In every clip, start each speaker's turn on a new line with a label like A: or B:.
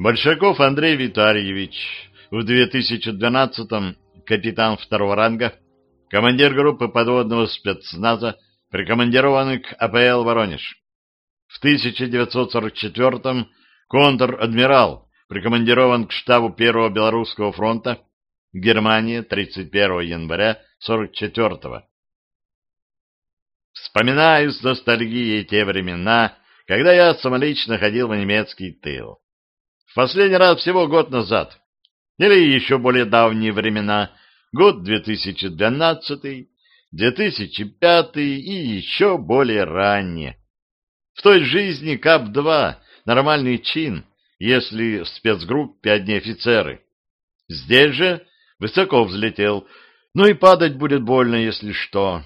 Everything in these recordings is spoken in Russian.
A: Большаков Андрей Витальевич, в 2012-м капитан второго ранга, командир группы подводного спецназа, прикомандированный к АПЛ «Воронеж». В 1944-м контр-адмирал, прикомандирован к штабу Первого Белорусского фронта, Германия, 31 января 44-го. Вспоминаю с ностальгией те времена, когда я самолично ходил в немецкий тыл. В последний раз всего год назад, или еще более давние времена, год 2012, 2005 и еще более ранние. В той жизни КАП-2 нормальный чин, если в спецгруппе одни офицеры. Здесь же высоко взлетел, но и падать будет больно, если что.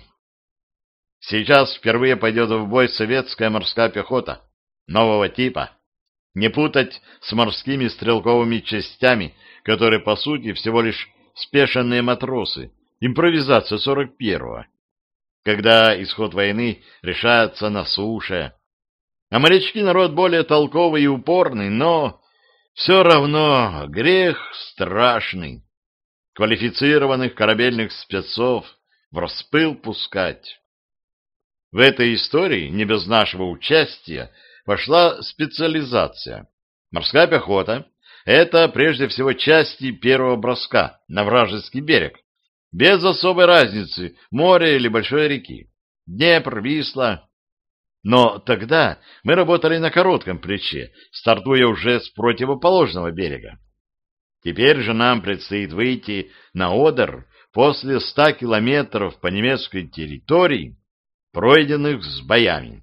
A: Сейчас впервые пойдет в бой советская морская пехота нового типа. Не путать с морскими стрелковыми частями, которые, по сути, всего лишь спешенные матросы, импровизация 41-го, когда исход войны решается на суше. А морячки народ более толковый и упорный, но все равно грех страшный. Квалифицированных корабельных спецов в распыл пускать. В этой истории, не без нашего участия, пошла специализация. Морская пехота — это прежде всего части первого броска на вражеский берег, без особой разницы, моря или большой реки, Днепр, Висла. Но тогда мы работали на коротком плече, стартуя уже с противоположного берега. Теперь же нам предстоит выйти на Одер после 100 километров по немецкой территории, пройденных с боями.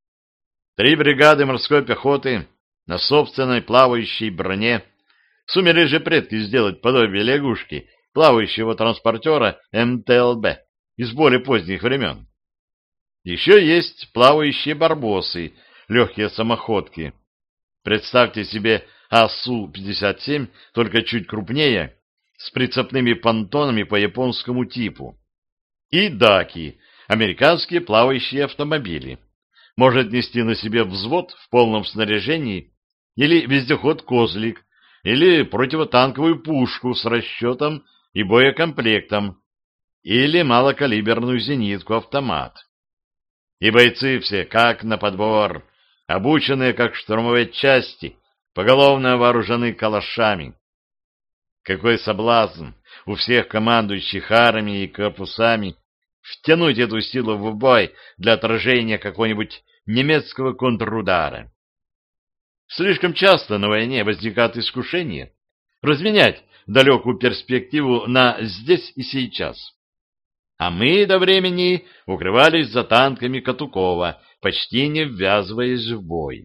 A: 3 бригады морской пехоты на собственной плавающей броне сумели же предки сделать подобие лягушки, плавающего транспортера МТЛБ из более поздних времен. Еще есть плавающие барбосы, легкие самоходки. Представьте себе АСУ-57, только чуть крупнее, с прицепными понтонами по японскому типу. И даки, американские плавающие автомобили. Может нести на себе взвод в полном снаряжении или вездеход «Козлик», или противотанковую пушку с расчетом и боекомплектом, или малокалиберную зенитку-автомат. И бойцы все как на подбор, обученные как штурмовые части, поголовно вооружены калашами. Какой соблазн у всех командующих армией и корпусами втянуть эту силу в бой для отражения какого-нибудь немецкого контрудара. Слишком часто на войне возникает искушение разменять далекую перспективу на здесь и сейчас. А мы до времени укрывались за танками Катукова, почти не ввязываясь в бой.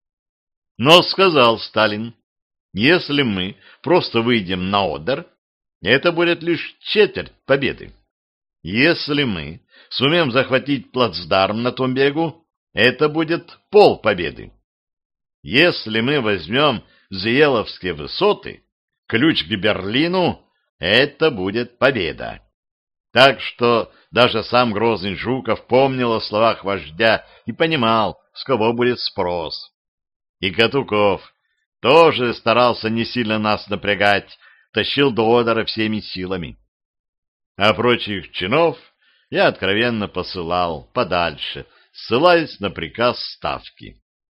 A: Но сказал Сталин, если мы просто выйдем на Одер, это будет лишь четверть победы. Если мы сумеем захватить плацдарм на том берегу, это будет полпобеды. Если мы возьмем Зиеловские высоты, ключ к Берлину, это будет победа. Так что даже сам грозный Жуков помнил о словах вождя и понимал, с кого будет спрос. И Катуков тоже старался не сильно нас напрягать, тащил до Одера всеми силами. А прочих чинов я откровенно посылал подальше, ссылаясь на приказ Ставки.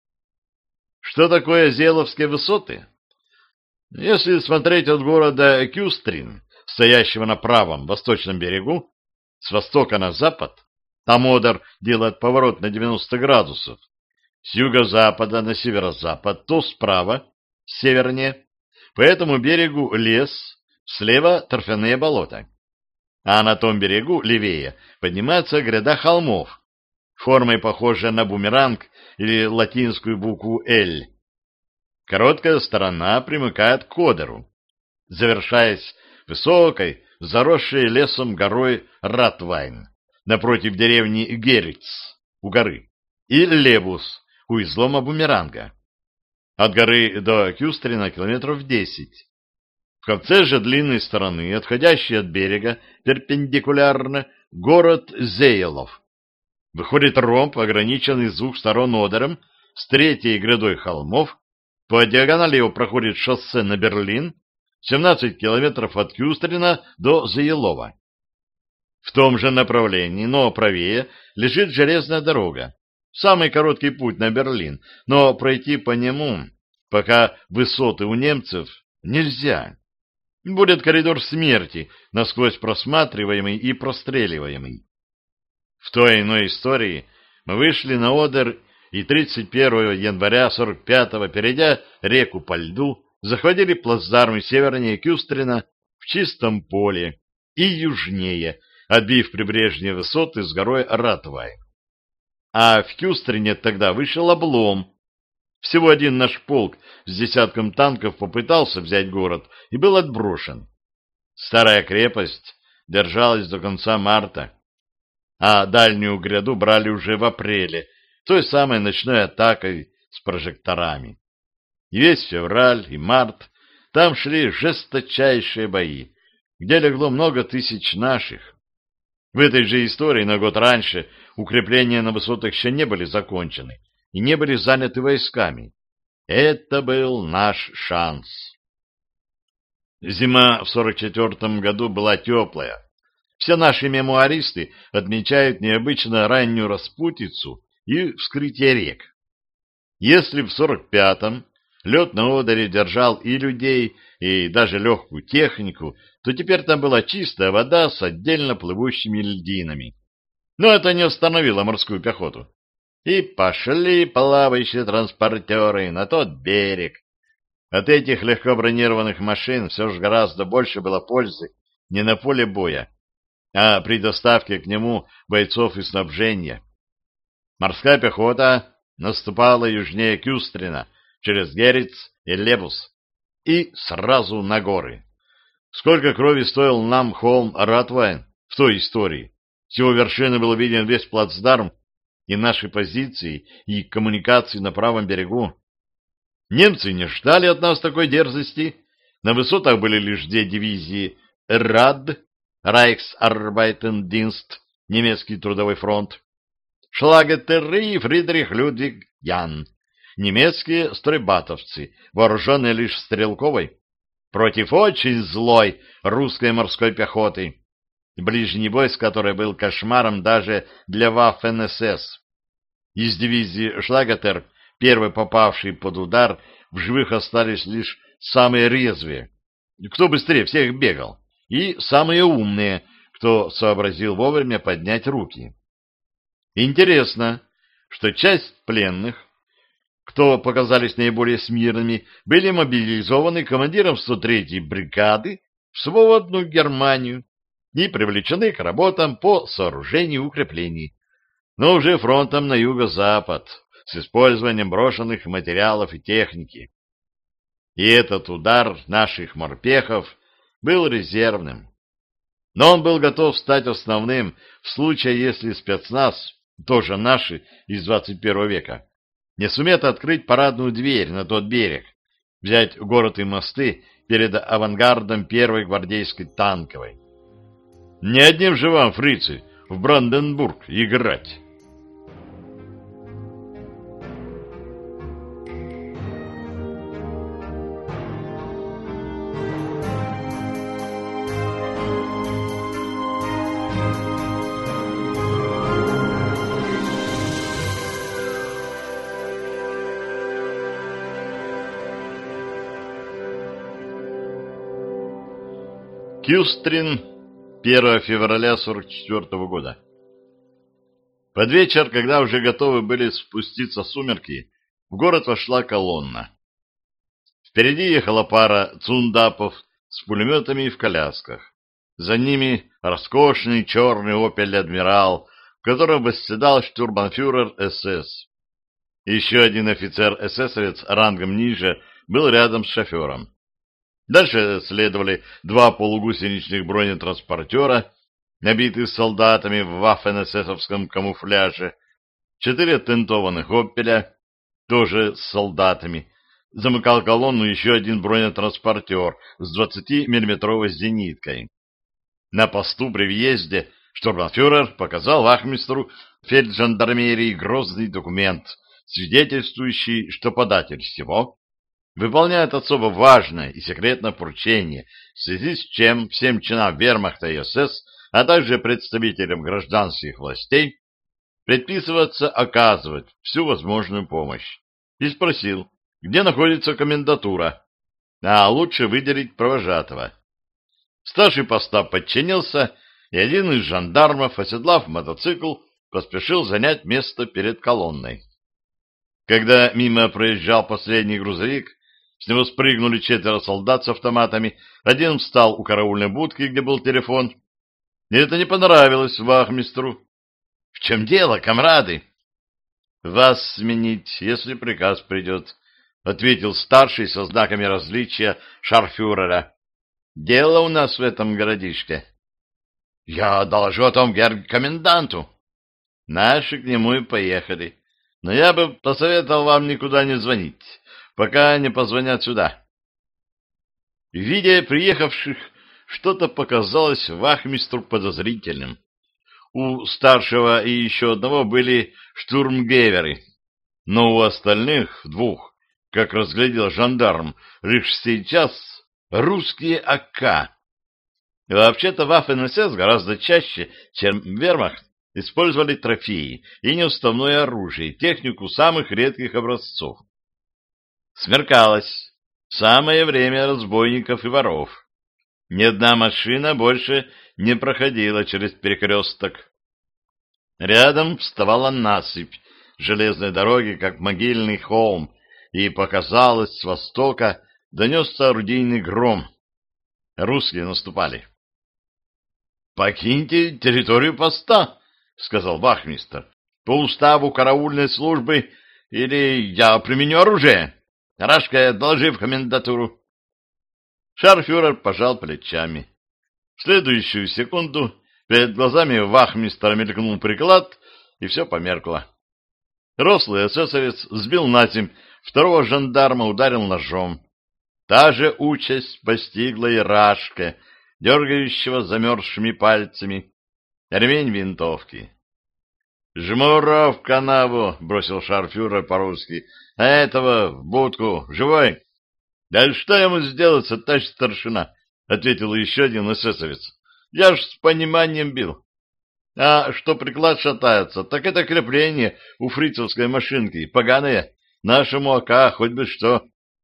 A: Что такое Зеловские высоты? Если смотреть от города Кюстрин, стоящего на правом восточном берегу, с востока на запад, там Одер делает поворот на 90 градусов, с юго-запада на северо-запад, то справа, севернее, по этому берегу лес, слева торфяные болота. А на том берегу, левее, поднимается гряда холмов, формой похожая на бумеранг или латинскую букву «Л». Короткая сторона примыкает к Одеру, завершаясь высокой, заросшей лесом горой Ратвайн, напротив деревни Гериц, у горы, и Лебус, у излома бумеранга. От горы до Кюстрина километров 10. В конце же длинной стороны, отходящей от берега, перпендикулярно, город Зеелов. Выходит ромб, ограниченный с двух сторон Одером, с третьей грядой холмов, По диагонали его проходит шоссе на Берлин, 17 километров от Кюстрина до Заелова. В том же направлении, но правее, лежит железная дорога. Самый короткий путь на Берлин, но пройти по нему, пока высоты у немцев, нельзя. Будет коридор смерти, насквозь просматриваемый и простреливаемый. В той иной истории мы вышли на Одер и 31 января 45-го, перейдя реку по льду, захватили плацдармы севернее Кюстрина в чистом поле и южнее, отбив прибрежные высоты с горой Ратвай. А в Кюстрине тогда вышел облом. Всего один наш полк с десятком танков попытался взять город и был отброшен. Старая крепость держалась до конца марта, а дальнюю гряду брали уже в апреле, той самой ночной атакой с прожекторами. И весь февраль и март там шли жесточайшие бои, где легло много тысяч наших. В этой же истории на год раньше укрепления на высотах еще не были закончены и не были заняты войсками. Это был наш шанс. Зима в 44-м году была теплая. Все наши мемуаристы отмечают необычно раннюю распутицу и вскрытие рек. Если в 45-м лед на Одере держал и людей, и даже легкую технику, то теперь там была чистая вода с отдельно плывущими льдинами. Но это не остановило морскую пехоту. И пошли плавающие транспортеры на тот берег. От этих легко бронированных машин все же гораздо больше было пользы не на поле боя, а при доставке к нему бойцов и снабжения. Морская пехота наступала южнее Кюстрина, через Гериц и Лебус, и сразу на горы. Сколько крови стоил нам холм Ратвайн в той истории. С его вершины был виден весь плацдарм и наши позиции, и коммуникации на правом берегу. Немцы не ждали от нас такой дерзости. На высотах были лишь две дивизии РАД, Райхсарбайтендинст, немецкий трудовой фронт, Шлагеттеры и Фридрих Людвиг Ян, немецкие стройбатовцы, вооруженные лишь стрелковой, против очень злой русской морской пехоты, ближний бой с которой был кошмаром даже для Waffen-СС. Из дивизии Шлагетер, первый попавший под удар, в живых остались лишь самые резвые, кто быстрее всех бегал, и самые умные, кто сообразил вовремя поднять руки. Интересно, что часть пленных, кто показались наиболее смирными, были мобилизованы командиром 103-й бригады в свободную Германию и привлечены к работам по сооружению укреплений, но уже фронтом на юго-запад, с использованием брошенных материалов и техники. И этот удар наших морпехов был резервным. Но он был готов стать основным в случае, если спецназ, тоже наши из 21 века, не сумеет открыть парадную дверь на тот берег, взять город и мосты перед авангардом первой гвардейской танковой. Не одним же вам, фрицы, в Бранденбург играть. Кюстрин, 1 февраля 44 года. Под вечер, когда уже готовы были спуститься сумерки, в город вошла колонна. Впереди ехала пара цундапов с пулеметами и в колясках. За ними роскошный черный «Опель Адмирал», в котором восседал штурмбанфюрер СС. Еще один офицер-эсэсовец рангом ниже был рядом с шофером. Дальше следовали два полугусеничных бронетранспортера, набитые солдатами в ваффен-эсэсовском камуфляже, 4 тентованных «Опеля», тоже с солдатами. Замыкал колонну еще один бронетранспортер с 20-миллиметровой зениткой. На посту при въезде штурмбанфюрер показал вахмистру фельджандармерии грозный документ, свидетельствующий, что податель всего выполняет особо важное и секретное поручение, в связи с чем всем чинам вермахта и СС, а также представителям гражданских властей, предписывается оказывать всю возможную помощь. И спросил, где находится комендатура, а лучше выделить провожатого. Старший поста подчинился, и один из жандармов, оседлав мотоцикл, поспешил занять место перед колонной. Когда мимо проезжал последний грузовик, с него спрыгнули 4 солдат с автоматами, один встал у караульной будки, где был телефон, и это не понравилось вахмистру. — В чем дело, комрады? — Вас сменить, если приказ придет, — ответил старший со знаками различия шарфюрера. — Дело у нас в этом городишке. — Я доложу о том герр-коменданту. Наши к нему и поехали. Но я бы посоветовал вам никуда не звонить, пока не позвонят сюда. Видя приехавших, что-то показалось вахмистру подозрительным. У старшего и еще одного были штурмгеверы, но у остальных 2, как разглядел жандарм, лишь сейчас русские АК. Вообще-то Waffen-СС гораздо чаще, чем вермахт, использовали трофеи и неуставное оружие, технику самых редких образцов. Смеркалось. Самое время разбойников и воров. Ни одна машина больше не проходила через перекресток. Рядом вставала насыпь железной дороги, как могильный холм, и показалось, с востока донесся орудийный гром. Русские наступали. — Покиньте территорию поста, — сказал вахмистр. — По уставу караульной службы, или я применю оружие. Рашка, доложи в комендатуру. Шарфюрер пожал плечами. В следующую секунду перед глазами вахмистра мелькнул приклад, и все померкло. Рослый эсэсовец сбил насемь, 2-го жандарма ударил ножом. Та же участь постигла и Рашка, дергающего замерзшими пальцами ремень винтовки. — Жмура в канаву! — бросил шарфюрер по-русски. — А этого в будку! Живой! — Да что ему сделаться, товарищ старшина? — ответил еще один эсэсовец. — Я ж с пониманием бил. А что приклад шатается, так это крепление у фрицевской машинки, поганое, нашему АК хоть бы что.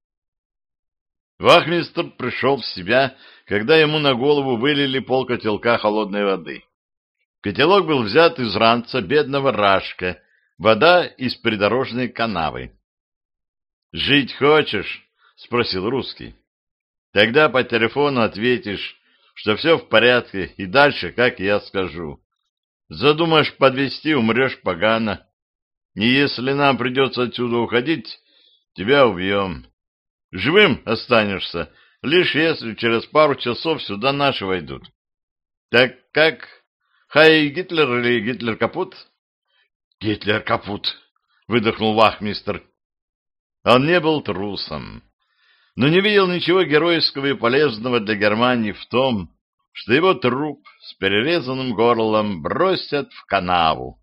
A: Вахмистр пришел в себя, когда ему на голову вылили полкотелка холодной воды. Котелок был взят из ранца бедного Рашка, вода из придорожной канавы. — Жить хочешь? — спросил русский. — Тогда по телефону ответишь, что все в порядке, и дальше, как я скажу. Задумаешь подвести, умрешь погано. И если нам придется отсюда уходить, тебя убьем. Живым останешься, лишь если через пару часов сюда наши войдут. Так как? Хай Гитлер или Гитлер капут? Гитлер капут, выдохнул вахмистр. Он не был трусом, но не видел ничего геройского и полезного для Германии в том, что его труп с перерезанным горлом бросят в канаву.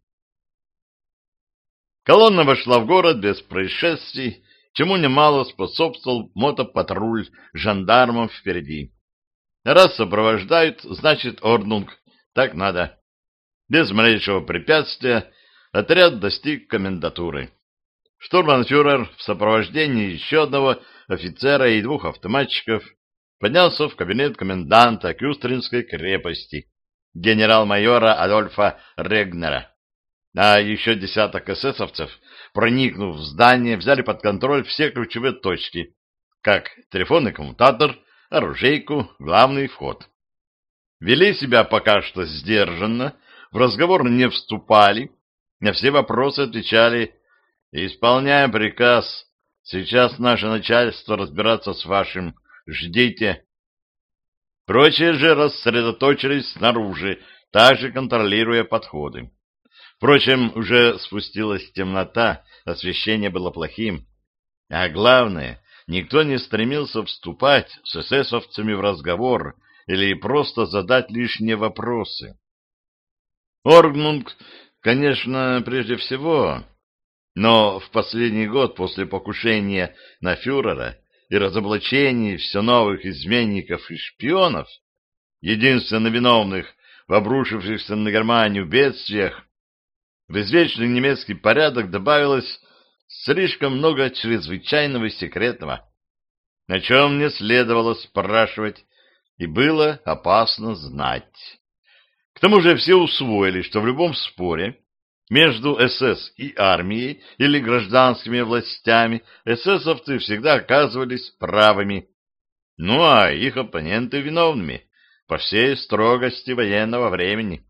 A: Колонна вошла в город без происшествий, чему немало способствовал мотопатруль жандармов впереди. Раз сопровождают, значит, орднунг, так надо. Без малейшего препятствия отряд достиг комендатуры. Штурманфюрер в сопровождении еще одного офицера и 2 автоматчиков поднялся в кабинет коменданта Кюстринской крепости, генерал-майора Адольфа Регнера. А еще 10 эсэсовцев, проникнув в здание, взяли под контроль все ключевые точки, как телефонный коммутатор, оружейку, главный вход. Вели себя пока что сдержанно, в разговор не вступали, на все вопросы отвечали: «Исполняем приказ, сейчас наше начальство разбираться с вашим, ждите». Прочие же рассредоточились снаружи, также контролируя подходы. Впрочем, уже спустилась темнота, освещение было плохим. А главное, никто не стремился вступать с эсэсовцами в разговор или просто задать лишние вопросы. Орднунг, конечно, прежде всего, но в последний год после покушения на фюрера и разоблачении все новых изменников и шпионов, единственно виновных в обрушившихся на Германию бедствиях, в извечный немецкий порядок добавилось слишком много чрезвычайного и секретного, о чем не следовало спрашивать и было опасно знать. К тому же все усвоили, что в любом споре между СС и армией или гражданскими властями эсэсовцы всегда оказывались правыми, ну а их оппоненты виновными по всей строгости военного времени.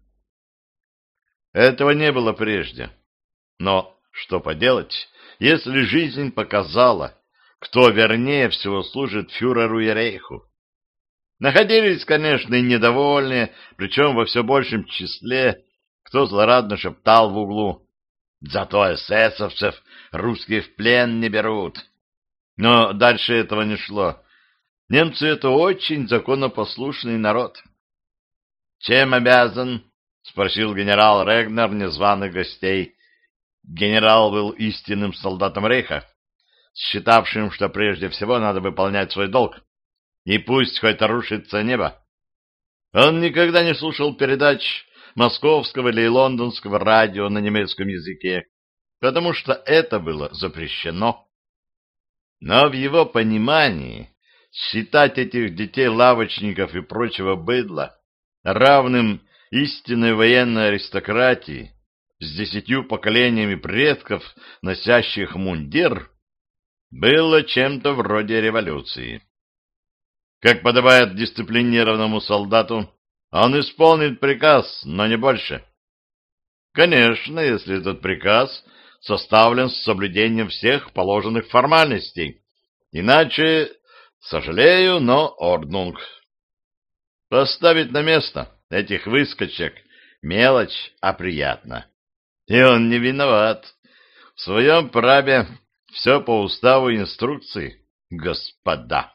A: Этого не было прежде. Но что поделать, если жизнь показала, кто вернее всего служит фюреру и рейху? Находились, конечно, и недовольные, причем во все большем числе, кто злорадно шептал в углу: «Зато эсэсовцев русские в плен не берут». Но дальше этого не шло. Немцы — это очень законопослушный народ. «Чем обязан?» — спросил генерал Регнер незваных гостей. Генерал был истинным солдатом рейха, считавшим, что прежде всего надо выполнять свой долг, и пусть хоть рушится небо. Он никогда не слушал передач московского или лондонского радио на немецком языке, потому что это было запрещено. Но в его понимании считать этих детей-лавочников и прочего быдла равным истинной военной аристократии с 10 поколениями предков, носящих мундир, было чем-то вроде революции. Как подобает дисциплинированному солдату, он исполнит приказ, но не больше. Конечно, если этот приказ составлен с соблюдением всех положенных формальностей. Иначе, сожалею, но орднунг. Поставить на место этих выскочек — мелочь, а приятно. И он не виноват. В своем праве все по уставу и инструкции, господа.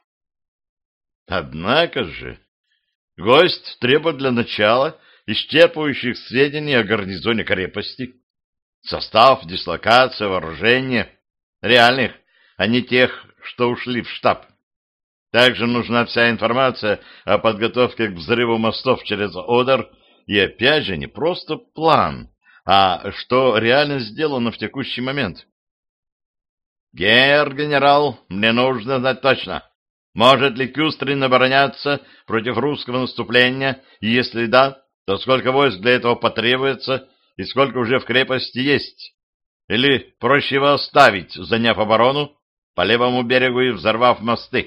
A: Однако же гость требует для начала исчерпывающих сведений о гарнизоне крепости, состав, дислокация, вооружение, реальных, а не тех, что ушли в штаб. Также нужна вся информация о подготовке к взрыву мостов через Одер, и опять же не просто план, а что реально сделано в текущий момент. Генерал, мне нужно знать точно, может ли Кюстрин обороняться против русского наступления, и если да, то сколько войск для этого потребуется и сколько уже в крепости есть? Или проще его оставить, заняв оборону по левому берегу и взорвав мосты?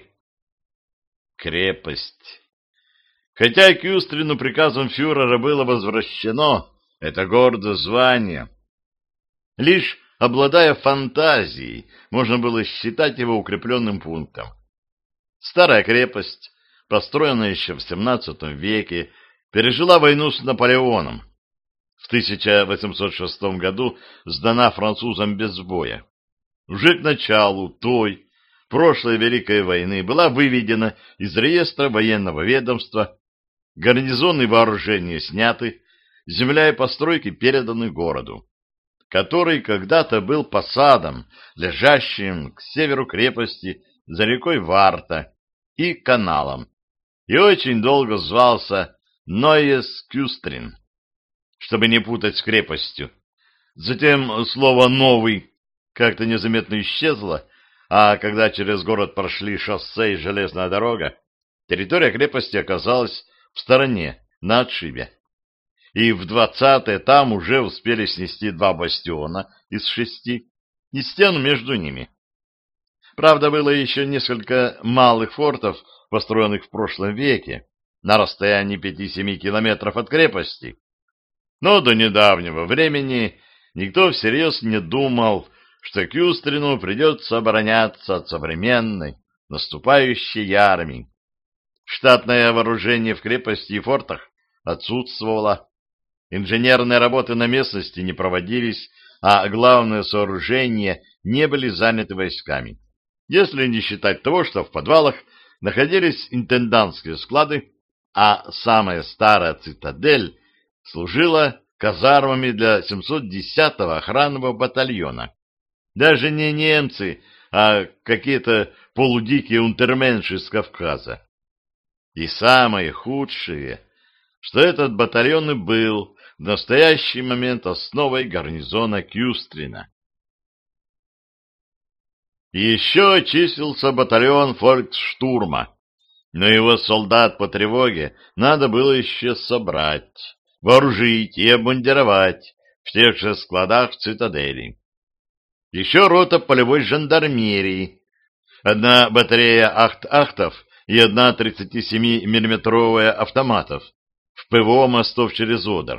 A: Крепость. Хотя Кюстрину приказом фюрера было возвращено это гордое звание, лишь обладая фантазией, можно было считать его укрепленным пунктом. Старая крепость, построенная еще в XVII веке, пережила войну с Наполеоном. В 1806 году сдана французам без боя. Уже к началу той, прошлой Великой войны, была выведена из реестра военного ведомства, гарнизоны вооружения сняты, земля и постройки переданы городу, который когда-то был посадом, лежащим к северу крепости за рекой Варта и каналом, и очень долго звался Нойес Кюстрин, чтобы не путать с крепостью. Затем слово «новый» как-то незаметно исчезло, а когда через город прошли шоссе и железная дорога, территория крепости оказалась в стороне, на отшибе. И в 20-е там уже успели снести 2 бастиона из 6 и стену между ними. Правда, было еще несколько малых фортов, построенных в прошлом веке, на расстоянии 5-7 километров от крепости. Но до недавнего времени никто всерьез не думал, что Кюстрину придется обороняться от современной наступающей армии. Штатное вооружение в крепости и фортах отсутствовало. Инженерные работы на местности не проводились, а главные сооружения не были заняты войсками. Если не считать того, что в подвалах находились интендантские склады, а самая старая цитадель служила казармами для 710-го охранного батальона. Даже не немцы, а какие-то полудикие унтерменши с Кавказа. И самое худшее, что этот батальон и был в настоящий момент основой гарнизона Кюстрина. Еще числился батальон фольксштурма, но его солдат по тревоге надо было еще собрать, вооружить и обмундировать в тех же складах в цитадели. Еще рота полевой жандармерии, одна батарея ахт-ахтов и одна 37-миллиметровая автоматов в ПВО мостов через Одер.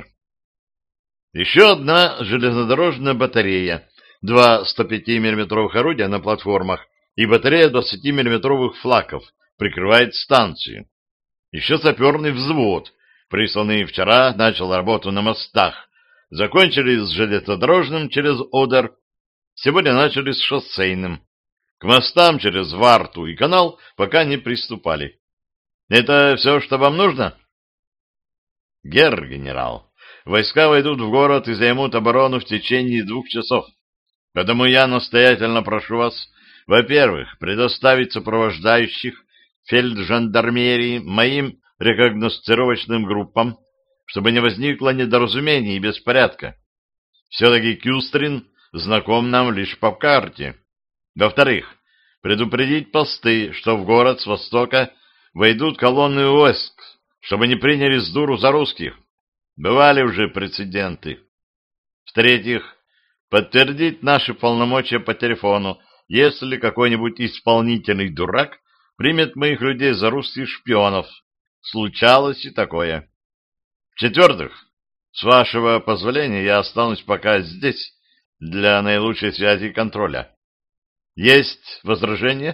A: Еще одна железнодорожная батарея, два 105-миллиметровых орудия на платформах и батарея 20-миллиметровых флаков прикрывает станцию. Еще саперный взвод, присланный вчера, начал работу на мостах. Закончили с железнодорожным через Одер, сегодня начали с шоссейным. К мостам через Варту и канал пока не приступали. Это все, что вам нужно? Герр-генерал, войска войдут в город и займут оборону в течение 2 часов. Поэтому я настоятельно прошу вас, во-первых, предоставить сопровождающих фельджандармерии моим рекогносцировочным группам, чтобы не возникло недоразумений и беспорядка. Все-таки Кюстрин знаком нам лишь по карте. Во-вторых, предупредить посты, что в город с востока войдут колонны войск, чтобы не приняли с дуру за русских. Бывали уже прецеденты. В-третьих, подтвердить наши полномочия по телефону, если какой-нибудь исполнительный дурак примет моих людей за русских шпионов. Случалось и такое. В-четвертых, с вашего позволения я останусь пока здесь для наилучшей связи и контроля. Есть возражения?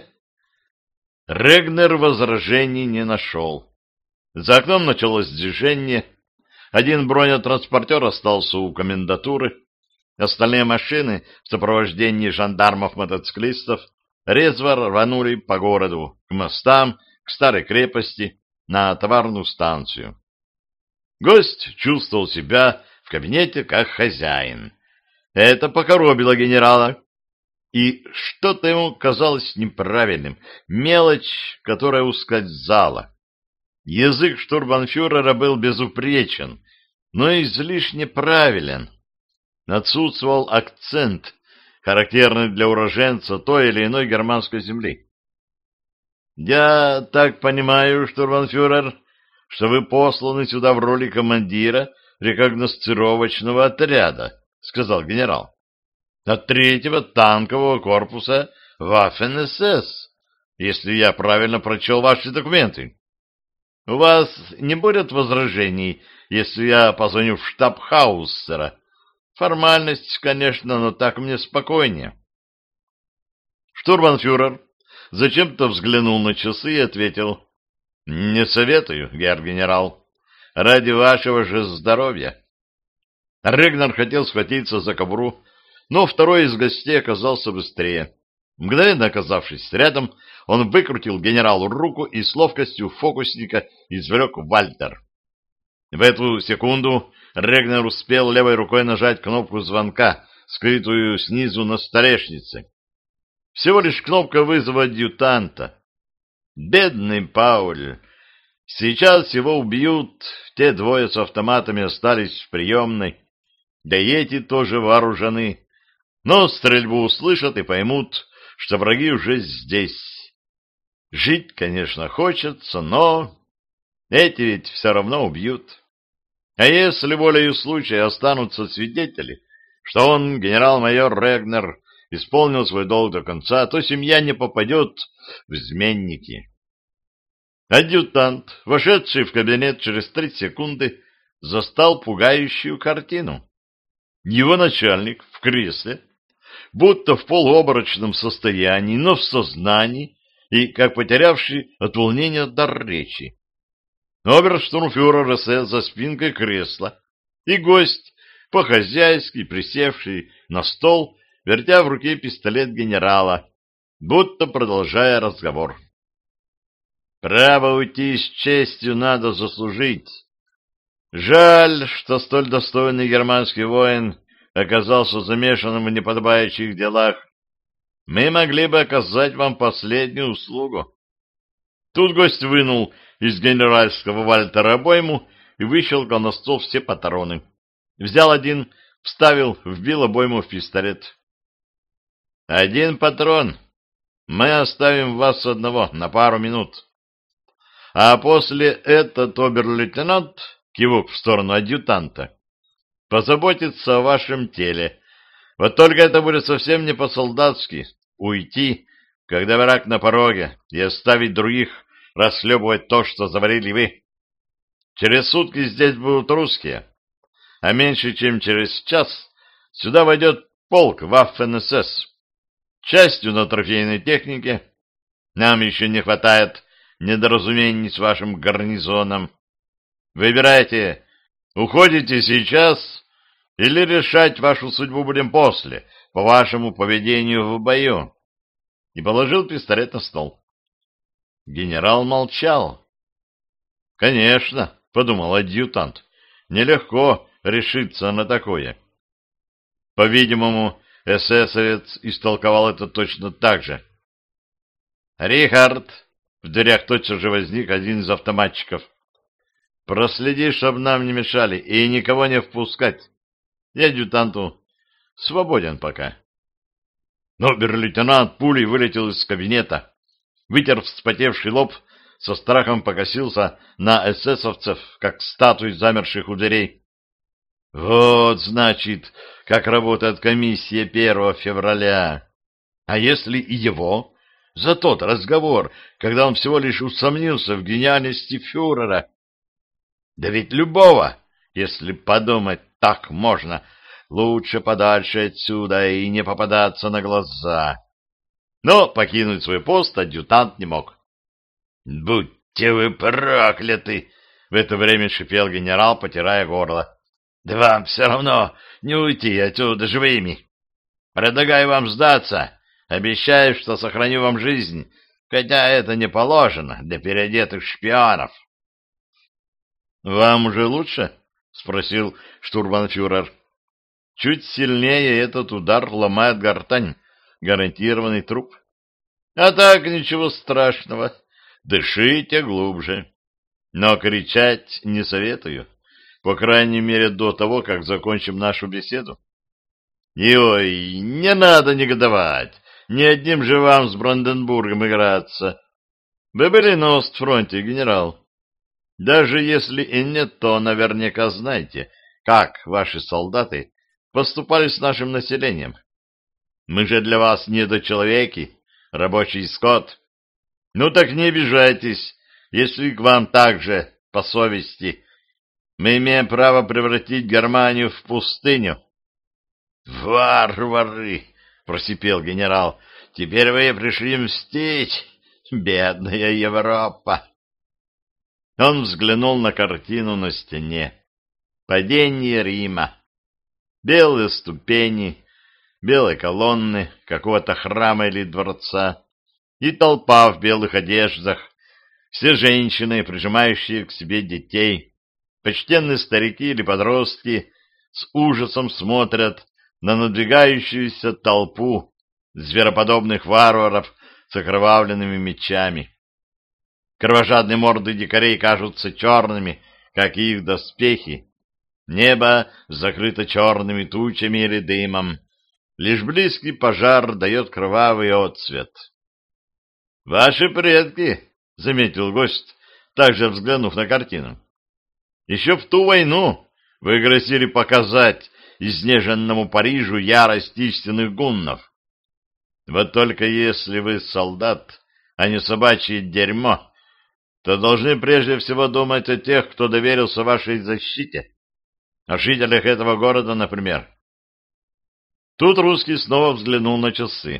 A: Регнер возражений не нашел. За окном началось движение. Один бронетранспортер остался у комендатуры. Остальные машины в сопровождении жандармов-мотоциклистов резво рванули по городу, к мостам, к старой крепости, на товарную станцию. Гость чувствовал себя в кабинете как хозяин. Это покоробило генерала. И что-то ему казалось неправильным. Мелочь, которая ускользала. Язык штурмбанфюрера был безупречен, но излишне правилен. Отсутствовал акцент, характерный для уроженца той или иной германской земли. «Я так понимаю, штурмбанфюрер, что вы посланы сюда в роли командира рекогносцировочного отряда», — сказал генерал. «От 3-го танкового корпуса Waffen-СС, если я правильно прочел ваши документы. У вас не будет возражений, если я позвоню в штаб Хауссера? Формальность, конечно, но так мне спокойнее». Штурмбанфюрер зачем-то взглянул на часы и ответил: «Не советую, герр-генерал, ради вашего же здоровья». Регнер хотел схватиться за кобуру, но второй из гостей оказался быстрее. Мгновенно оказавшись рядом, он выкрутил генералу руку и с ловкостью фокусника извлек Вальтер. В эту секунду Регнер успел левой рукой нажать кнопку звонка, скрытую снизу на столешнице. Всего лишь кнопка вызова адъютанта. Бедный Пауль! Сейчас его убьют, те двое с автоматами остались в приемной, да и эти тоже вооружены. Но стрельбу услышат и поймут, что враги уже здесь. Жить, конечно, хочется, но эти ведь все равно убьют. А если волею случая останутся свидетели, что он, генерал-майор Регнер, исполнил свой долг до конца, то семья не попадет в изменники. Адъютант, вошедший в кабинет через 3 секунды, застал пугающую картину. Его начальник в кресле, будто в полуобморочном состоянии, но в сознании и как потерявший от волнения дар речи. Оберштурмфюрер СС за спинкой кресла, и гость, по-хозяйски присевший на стол, вертя в руке пистолет генерала, будто продолжая разговор. «Право уйти с честью надо заслужить. Жаль, что столь достойный германский воин оказался замешанным в неподобающих делах. мы могли бы оказать вам последнюю услугу. Тут гость вынул из генеральского вальтера обойму и выщелкал на стол все патроны. Взял один, вставил, вбил обойму в пистолет. Один патрон. Мы оставим вас одного на пару минут. А после этот обер-лейтенант, кивок в сторону адъютанта, позаботится о вашем теле. Вот только это будет совсем не по-солдатски. Уйти, когда враг на пороге, и оставить других расхлебывать то, что заварили вы. Через сутки здесь будут русские, а меньше чем через час сюда войдет полк Waffen-СС. Частью на трофейной технике. Нам еще не хватает недоразумений с вашим гарнизоном. Выбирайте, уходите сейчас или решать вашу судьбу будем после, по вашему поведению в бою. И положил пистолет на стол. Генерал молчал. Конечно, подумал адъютант, нелегко решиться на такое. По-видимому, эсэсовец истолковал это точно так же. «Рихард!» — в дверях тотчас же возник один из автоматчиков. «Проследи, чтоб нам не мешали, и никого не впускать. Я адъютанту свободен пока». Но обер-лейтенант пулей вылетел из кабинета, вытер вспотевший лоб, со страхом покосился на эсэсовцев, как статуи, замерших у дверей. Вот, значит, как работает комиссия 1 февраля. А если и его? За тот разговор, когда он всего лишь усомнился в гениальности фюрера. Да ведь любого, если подумать, так можно, лучше подальше отсюда и не попадаться на глаза. Но покинуть свой пост адъютант не мог. «Будьте вы прокляты!» — в это время шипел генерал, потирая горло. «Да вам все равно не уйти отсюда живыми. Предлагаю вам сдаться, обещаю, что сохраню вам жизнь, хотя это не положено для переодетых шпионов». «Вам уже лучше?» — спросил штурмбанфюрер. «Чуть сильнее этот удар ломает гортань, гарантированный труп. А так ничего страшного, дышите глубже. Но кричать не советую, по крайней мере до того, как закончим нашу беседу. И ой, не надо негодовать, не одним же вам с Бранденбургом играться. Вы были на Остфронте, генерал. Даже если и нет, то наверняка знаете, как ваши солдаты поступали с нашим населением. Мы же для вас недочеловеки, рабочий скот. Ну так не обижайтесь, если к вам так же по совести. Мы имеем право превратить Германию в пустыню. «Варвары!» — просипел генерал. «Теперь вы пришли мстить, бедная Европа!» Он взглянул на картину на стене. Падение Рима. Белые ступени, белые колонны какого-то храма или дворца и толпа в белых одеждах, все женщины, прижимающие к себе детей, почтенные старики или подростки с ужасом смотрят на надвигающуюся толпу звероподобных варваров с окровавленными мечами. Кровожадные морды дикарей кажутся черными, как и их доспехи. Небо закрыто черными тучами или дымом. Лишь близкий пожар дает кровавый отцвет. — Ваши предки, — заметил гость, также взглянув на картину. — Еще в ту войну вы грозили показать изнеженному Парижу ярость истинных гуннов. Вот только если вы солдат, а не собачье дерьмо, то должны прежде всего думать о тех, кто доверился вашей защите. О жителях этого города, например. Тут русский снова взглянул на часы.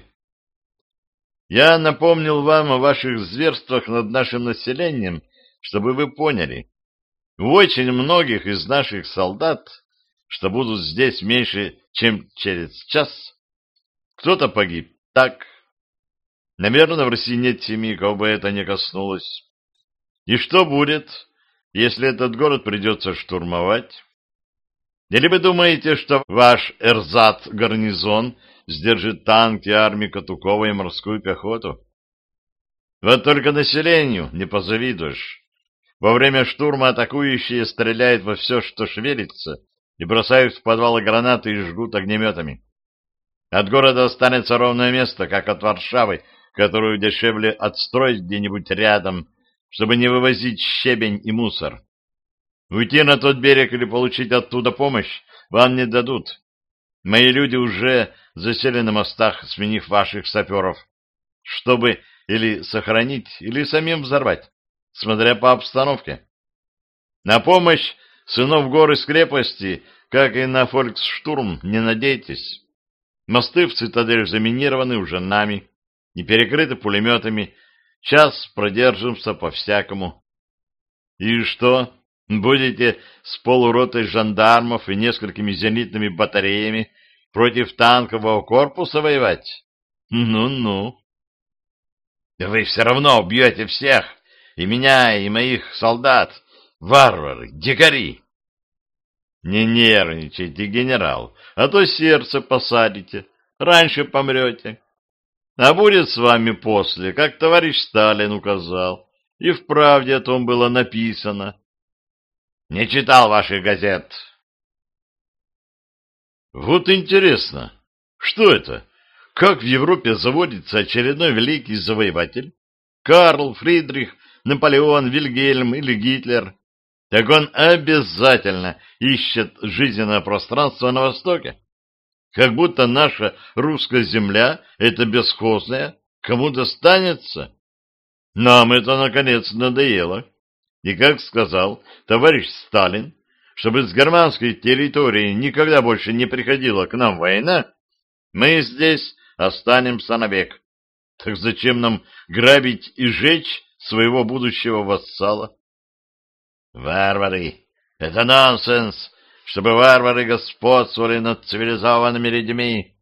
A: Я напомнил вам о ваших зверствах над нашим населением, чтобы вы поняли. У очень многих из наших солдат, что будут здесь меньше, чем через час, кто-то погиб так. Наверное, в России нет семьи, кого бы это не коснулось. И что будет, если этот город придется штурмовать? Или вы думаете, что ваш эрзац-гарнизон сдержит танки армии Катукова и морскую пехоту? Вот только населению не позавидуешь. Во время штурма атакующие стреляют во все, что шевелится, и бросают в подвалы гранаты и жгут огнеметами. От города останется ровное место, как от Варшавы, которую дешевле отстроить где-нибудь рядом, чтобы не вывозить щебень и мусор. Уйти на тот берег или получить оттуда помощь вам не дадут. Мои люди уже засели на мостах, сменив ваших саперов, чтобы или сохранить, или самим взорвать, смотря по обстановке. На помощь сынов гор из крепости, как и на фольксштурм, не надейтесь. Мосты в цитадель заминированы уже нами, не перекрыты пулеметами. Час продержимся по-всякому. И что, будете с полуротой жандармов и несколькими зенитными батареями против танкового корпуса воевать? Ну-ну. Вы все равно убьете всех, и меня, и моих солдат, варвары, дикари. Не нервничайте, генерал, а то сердце посадите, раньше помрете. А будет с вами после, как товарищ Сталин указал, и в правде о том было написано. Не читал ваших газет. Вот интересно, что это? Как в Европе заводится очередной великий завоеватель? Карл, Фридрих, Наполеон, Вильгельм или Гитлер? Так он обязательно ищет жизненное пространство на Востоке. Как будто наша русская земля — это бесхозная, кому достанется. Нам это, наконец, надоело. И, как сказал товарищ Сталин, чтобы с германской территории никогда больше не приходила к нам война, мы здесь останемся навек. Так зачем нам грабить и жечь своего будущего вассала? Варвары! Это нонсенс, чтобы варвары господствовали над цивилизованными людьми.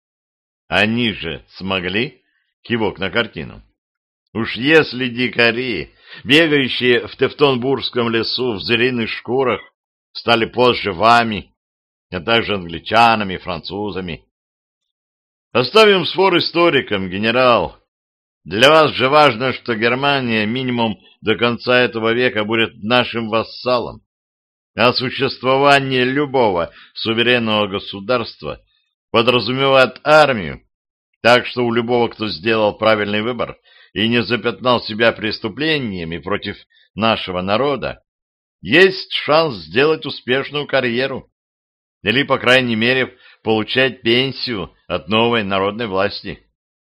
A: Они же смогли? Кивок на картину. Уж если дикари, бегающие в Тевтонбургском лесу в звериных шкурах, стали позже вами, а также англичанами, французами. Оставим спор историкам, генерал. Для вас же важно, что Германия минимум до конца этого века будет нашим вассалом. А существование любого суверенного государства подразумевает армию, так что у любого, кто сделал правильный выбор и не запятнал себя преступлениями против нашего народа, есть шанс сделать успешную карьеру или, по крайней мере, получать пенсию от новой народной власти.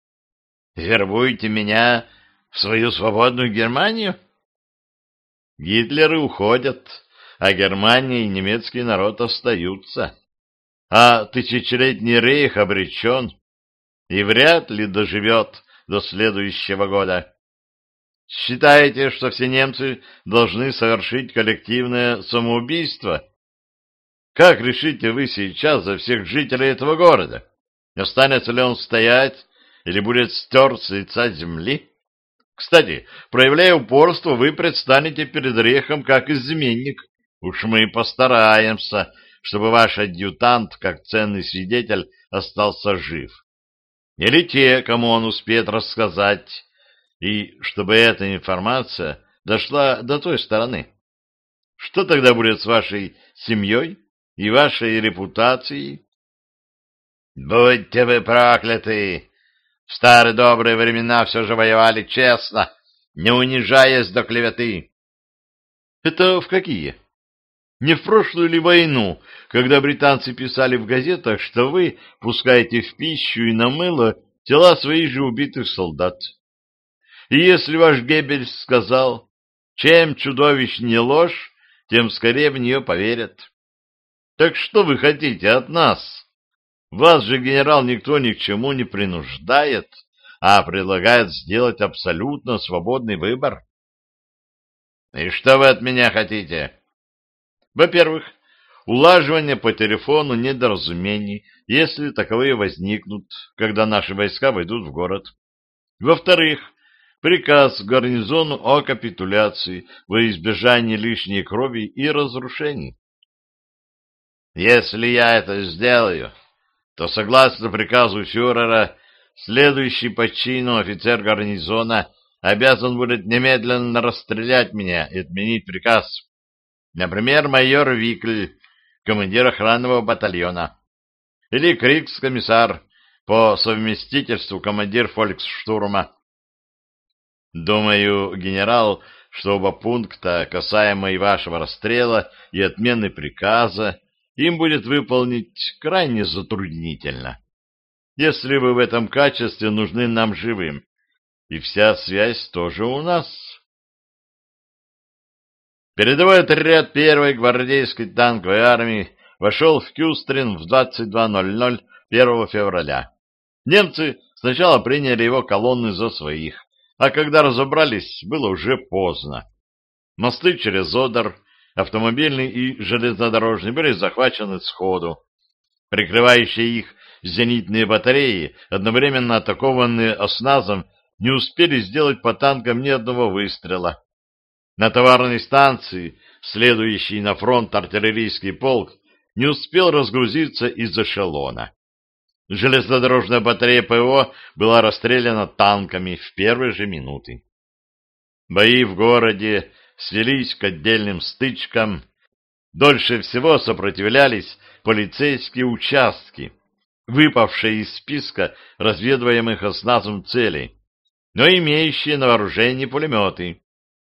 A: Вербуйте меня в свою свободную Германию? Гитлеры уходят, а Германия и немецкий народ остаются. А тысячелетний рейх обречен и вряд ли доживет до следующего года. Считаете, что все немцы должны совершить коллективное самоубийство? Как решите вы сейчас за всех жителей этого города? Останется ли он стоять или будет стерт с лица земли? Кстати, проявляя упорство, вы предстанете перед рейхом как изменник. Уж мы постараемся, чтобы ваш адъютант, как ценный свидетель, остался жив. Или те, кому он успеет рассказать, и чтобы эта информация дошла до той стороны. Что тогда будет с вашей семьей и вашей репутацией? Будьте вы прокляты! В старые добрые времена все же воевали честно, не унижаясь до клеветы. Это в какие? Не в прошлую ли войну, когда британцы писали в газетах, что вы пускаете в пищу и на мыло тела своих же убитых солдат? И если ваш Геббельс сказал, чем чудовищнее ложь, тем скорее в нее поверят. Так что вы хотите от нас? Вас же, генерал, никто ни к чему не принуждает, а предлагает сделать абсолютно свободный выбор. И что вы от меня хотите? Во-первых, улаживание по телефону недоразумений, если таковые возникнут, когда наши войска войдут в город. Во-вторых, приказ гарнизону о капитуляции во избежание лишней крови и разрушений. Если я это сделаю, то, согласно приказу фюрера, следующий по чину офицер гарнизона обязан будет немедленно расстрелять меня и отменить приказ. Например, майор Викль, командир охранного батальона, или крикс-комиссар, по совместительству командир фольксштурма. Думаю, генерал, что оба пункта, касаемые вашего расстрела и отмены приказа, им будет выполнить крайне затруднительно, если вы в этом качестве нужны нам живым, и вся связь тоже у нас. Передовой отряд 1-й гвардейской танковой армии вошел в Кюстрин в 22:00 1 февраля. Немцы сначала приняли его колонны за своих, а когда разобрались, было уже поздно. Мосты через Одер, автомобильный и железнодорожный, были захвачены сходу. Прикрывающие их зенитные батареи, одновременно атакованные осназом, не успели сделать по танкам ни одного выстрела. На товарной станции, следующий на фронт артиллерийский полк, не успел разгрузиться из эшелона. Железнодорожная батарея ПВО была расстреляна танками в первые же минуты. Бои в городе свелись к отдельным стычкам. Дольше всего сопротивлялись полицейские участки, выпавшие из списка разведываемых осназом целей, но имеющие на вооружении пулеметы.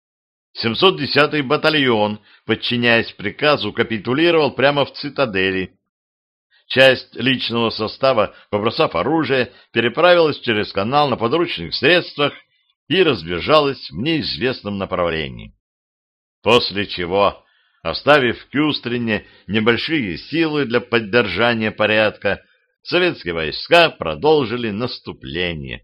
A: 710-й батальон, подчиняясь приказу, капитулировал прямо в цитадели. Часть личного состава, побросав оружие, переправилась через канал на подручных средствах и разбежалась в неизвестном направлении. После чего, оставив в Кюстрине небольшие силы для поддержания порядка, советские войска продолжили наступление.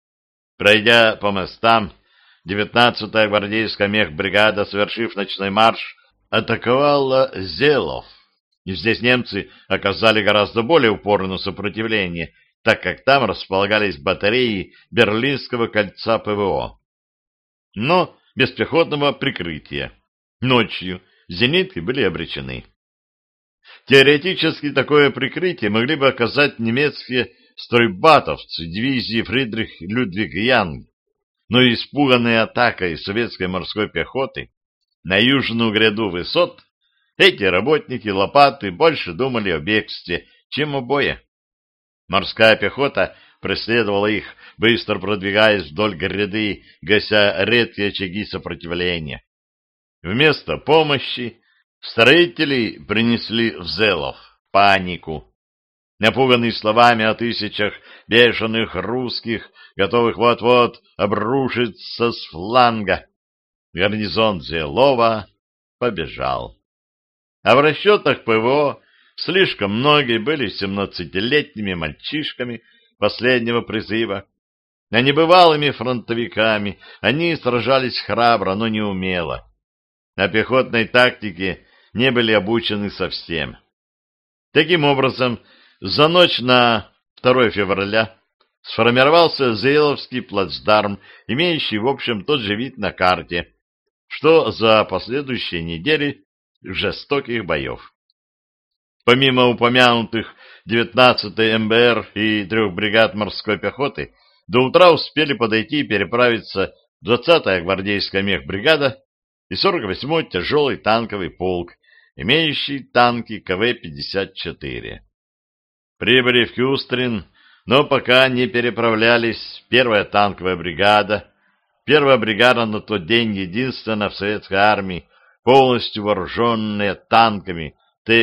A: Пройдя по мостам, 19-я гвардейская мехбригада, совершив ночной марш, атаковала Зелов. И здесь немцы оказали гораздо более упорное сопротивление, так как там располагались батареи Берлинского кольца ПВО. Но без пехотного прикрытия. Ночью зенитки были обречены. Теоретически такое прикрытие могли бы оказать немецкие стройбатовцы дивизии Фридрих Людвиг Янг, но испуганные атакой советской морской пехоты на южную гряду высот, эти работники лопаты больше думали о бегстве, чем о бое. Морская пехота преследовала их, быстро продвигаясь вдоль гряды, гася редкие очаги сопротивления. Вместо помощи строители принесли в Зелов панику. Напуганный словами о тысячах бешеных русских, готовых вот-вот обрушиться с фланга, гарнизон Зелова побежал. А в расчетах ПВО слишком многие были 17-летними мальчишками последнего призыва. А небывалыми фронтовиками они сражались храбро, но не умело. На пехотной тактике не были обучены совсем. Таким образом, за ночь на 2 февраля сформировался Зеловский плацдарм, имеющий, в общем, тот же вид на карте, что за последующие недели жестоких боев. Помимо упомянутых 19-й МБР и 3 бригад морской пехоты, до утра успели подойти и переправиться 20-я гвардейская мехбригада и 48-й тяжелый танковый полк, имеющий танки КВ-54. Прибыли в Кюстрин, но пока не переправлялись 1-я танковая бригада. 1-я бригада на тот день единственная в советской армии, полностью вооруженная танками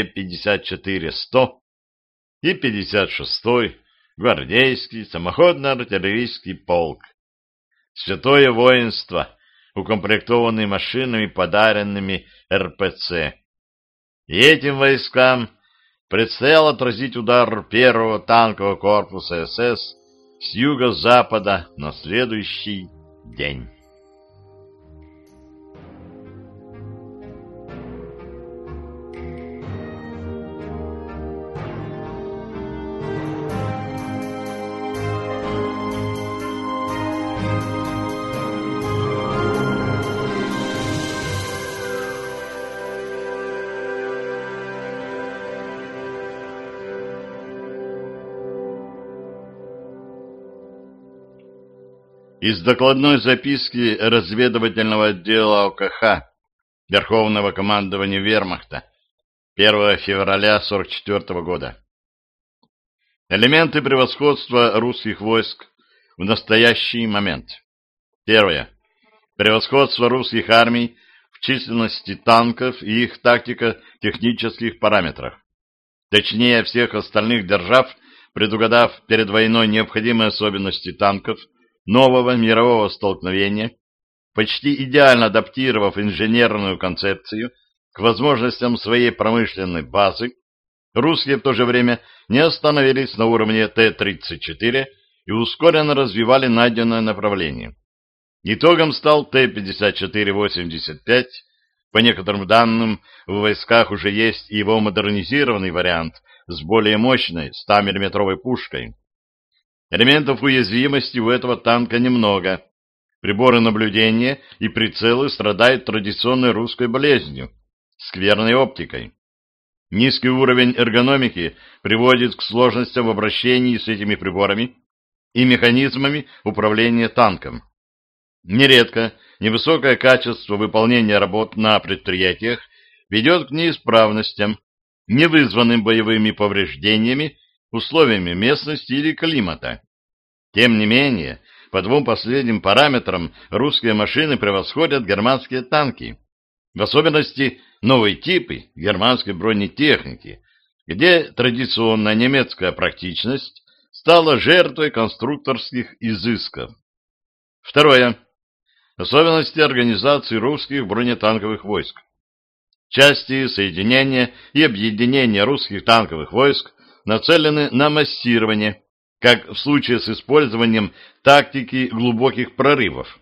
A: Т-54-100 и 56-й гвардейский самоходно-артиллерийский полк. Святое воинство, укомплектованное машинами, подаренными РПЦ. И этим войскам предстояло отразить удар 1-го танкового корпуса СС с юго-запада на следующий день. Из докладной записки разведывательного отдела ОКХ Верховного командования Вермахта 1 февраля 1944 года. Элементы превосходства русских войск в настоящий момент. Первое. Превосходство русских армий в численности танков и их тактико-технических параметрах. Точнее всех остальных держав, предугадав перед войной необходимые особенности танков нового мирового столкновения, почти идеально адаптировав инженерную концепцию к возможностям своей промышленной базы, русские в то же время не остановились на уровне Т-34 и ускоренно развивали найденное направление. Итогом стал Т-54-85. По некоторым данным, в войсках уже есть и его модернизированный вариант с более мощной 100-мм пушкой. Элементов уязвимости у этого танка немного. Приборы наблюдения и прицелы страдают традиционной русской болезнью – скверной оптикой. Низкий уровень эргономики приводит к сложностям в обращении с этими приборами и механизмами управления танком. Нередко невысокое качество выполнения работ на предприятиях ведет к неисправностям, не вызванным боевыми повреждениями, условиями местности или климата. Тем не менее, по двум последним параметрам русские машины превосходят германские танки, в особенности новые типы германской бронетехники, где традиционная немецкая практичность стала жертвой конструкторских изысков. Второе. Особенности организации русских бронетанковых войск. Части, соединения и объединения русских танковых войск нацелены на массирование, как в случае с использованием тактики глубоких прорывов,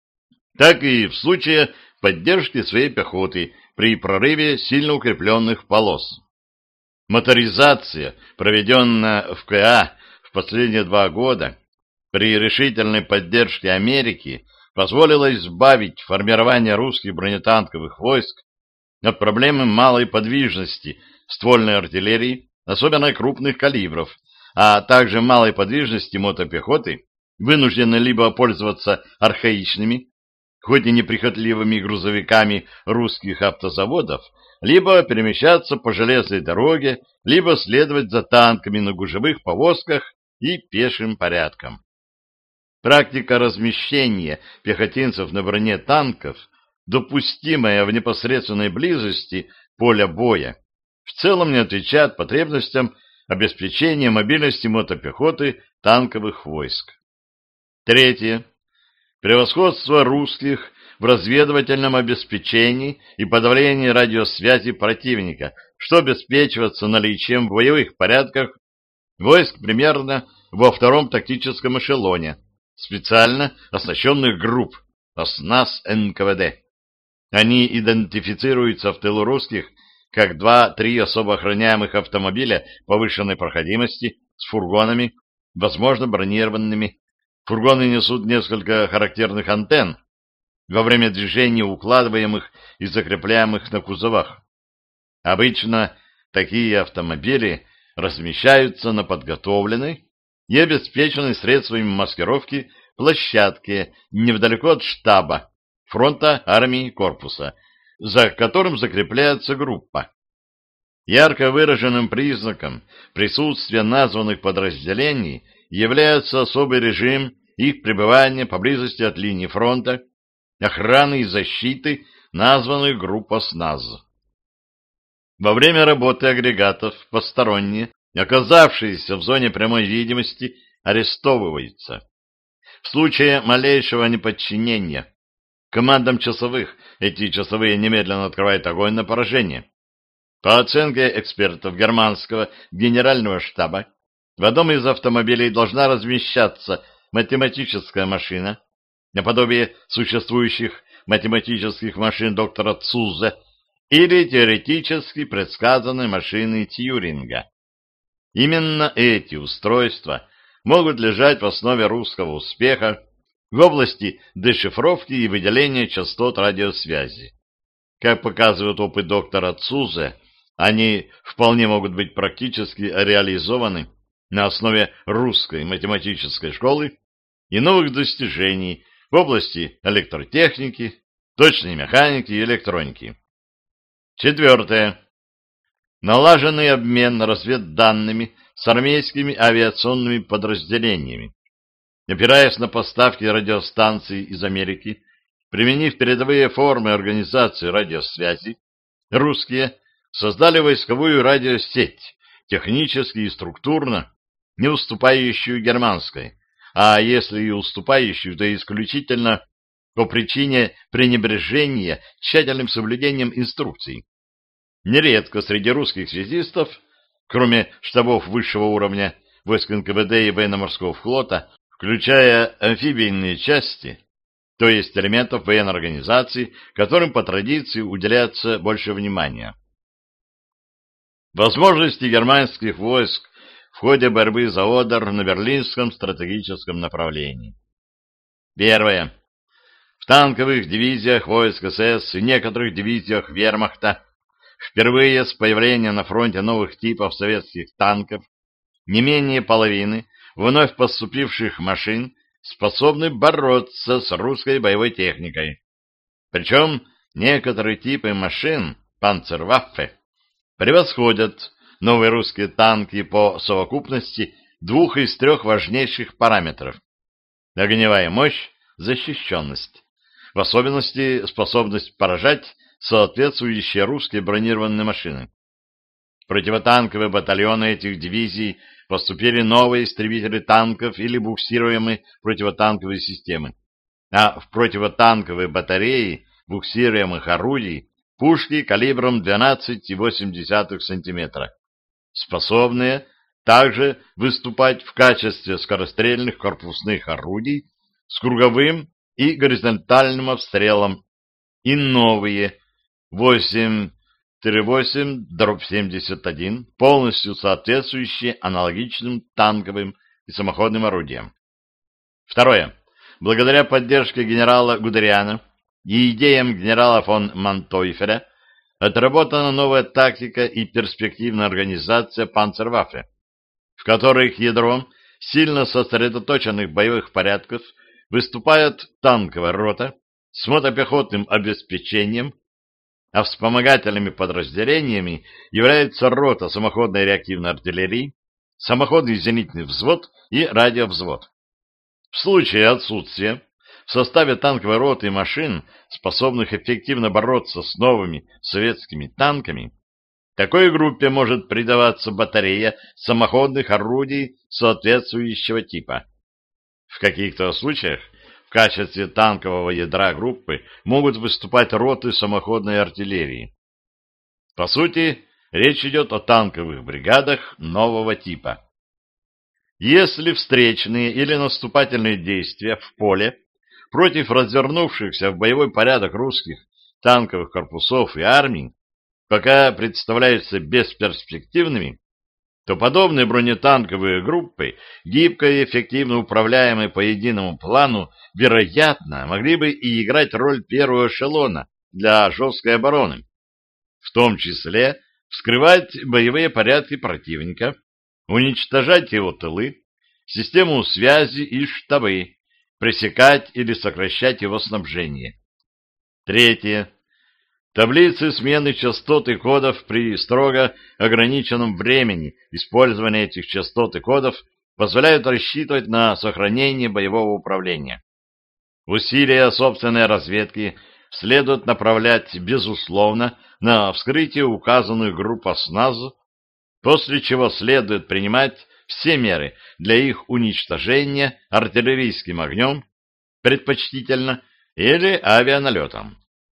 A: так и в случае поддержки своей пехоты при прорыве сильно укрепленных полос. Моторизация, проведенная в КА в последние 2 года, при решительной поддержке Америки, позволила избавить формирование русских бронетанковых войск от проблемы малой подвижности ствольной артиллерии, особенно крупных калибров, а также малой подвижности мотопехоты, вынуждены либо пользоваться архаичными, хоть и неприхотливыми грузовиками русских автозаводов, либо перемещаться по железной дороге, либо следовать за танками на гужевых повозках и пешим порядком. Практика размещения пехотинцев на броне танков, допустимая в непосредственной близости поля боя, в целом не отвечает потребностям обеспечения мобильности мотопехоты танковых войск. Третье. Превосходство русских в разведывательном обеспечении и подавлении радиосвязи противника, что обеспечивается наличием в боевых порядках войск примерно во 2-м тактическом эшелоне, специально оснащенных групп ОСНАС НКВД. Они идентифицируются в тылу русских как 2-3 особо охраняемых автомобиля повышенной проходимости с фургонами, возможно бронированными. Фургоны несут несколько характерных антенн, во время движения укладываемых и закрепляемых на кузовах. Обычно такие автомобили размещаются на подготовленной и обеспеченной средствами маскировки площадке невдалеко от штаба, фронта армии корпуса, за которым закрепляется группа. Ярко выраженным признаком присутствия названных подразделений является особый режим их пребывания поблизости от линии фронта, охраны и защиты названных групп ОСНАЗ. Во время работы агрегатов посторонние, оказавшиеся в зоне прямой видимости, арестовываются. В случае малейшего неподчинения командам часовых эти часовые немедленно открывают огонь на поражение. По оценке экспертов германского генерального штаба, в одном из автомобилей должна размещаться математическая машина, наподобие существующих математических машин доктора Цузе или теоретически предсказанной машины Тьюринга. Именно эти устройства могут лежать в основе русского успеха в области дешифровки и выделения частот радиосвязи. Как показывает опыт доктора Цузе, они вполне могут быть практически реализованы на основе русской математической школы и новых достижений в области электротехники, точной механики и электроники. Четвертое. Налаженный обмен разведданными с армейскими авиационными подразделениями. Опираясь на поставки радиостанций из Америки, применив передовые формы организации радиосвязи, русские создали войсковую радиосеть, технически и структурно не уступающую германской, а если и уступающую, то исключительно по причине пренебрежения тщательным соблюдением инструкций. Нередко среди русских связистов, кроме штабов высшего уровня войск НКВД и военно-морского флота, включая амфибийные части, то есть элементов военной организации, которым по традиции уделяется больше внимания. Возможности германских войск в ходе борьбы за Одер на Берлинском стратегическом направлении. Первое. В танковых дивизиях войск СС и некоторых дивизиях вермахта впервые с появления на фронте новых типов советских танков не менее половины вновь поступивших машин способны бороться с русской боевой техникой. Причем некоторые типы машин, панцерваффе, превосходят новые русские танки по совокупности двух из трех важнейших параметров: огневая мощь, защищенность, в особенности способность поражать соответствующие русские бронированные машины. В противотанковые батальоны этих дивизий поступили новые истребители танков или буксируемые противотанковые системы, а в противотанковые батареи буксируемых орудий пушки калибром 12,8 см, способные также выступать в качестве скорострельных корпусных орудий с круговым и горизонтальным обстрелом, и новые 8-8-71, полностью соответствующие аналогичным танковым и самоходным орудиям. Второе. Благодаря поддержке генерала Гудериана и идеям генерала фон Мантойфеля отработана новая тактика и перспективная организация панцерваффе, в которых ядром сильно сосредоточенных боевых порядков выступает танковая рота с мотопехотным обеспечением, а вспомогательными подразделениями является рота самоходной реактивной артиллерии, самоходный зенитный взвод и радиовзвод. В случае отсутствия в составе танковой роты машин, способных эффективно бороться с новыми советскими танками, такой группе может придаваться батарея самоходных орудий соответствующего типа. В каких-то случаях в качестве танкового ядра группы могут выступать роты самоходной артиллерии. По сути, речь идет о танковых бригадах нового типа. Если встречные или наступательные действия в поле против развернувшихся в боевой порядок русских танковых корпусов и армий пока представляются бесперспективными, то подобные бронетанковые группы, гибко и эффективно управляемые по единому плану, вероятно, могли бы и играть роль первого эшелона для жесткой обороны, в том числе вскрывать боевые порядки противника, уничтожать его тылы, систему связи и штабы, пресекать или сокращать его снабжение. Третье. Таблицы смены частот и кодов при строго ограниченном времени использования этих частот и кодов позволяют рассчитывать на сохранение боевого управления. Усилия собственной разведки следует направлять, безусловно, на вскрытие указанных групп ОСНАЗ, после чего следует принимать все меры для их уничтожения артиллерийским огнем, предпочтительно, или авианалетом.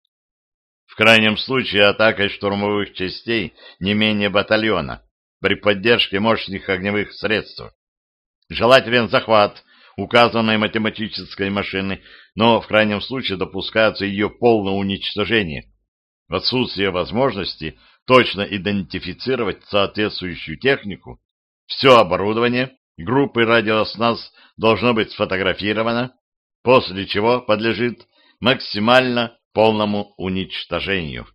A: В крайнем случае атакой штурмовых частей не менее батальона при поддержке мощных огневых средств. Желателен захват указанной математической машины, но в крайнем случае допускается ее полное уничтожение. В отсутствие возможности точно идентифицировать соответствующую технику, все оборудование группы радиосназ должно быть сфотографировано, после чего подлежит максимально полному уничтожению.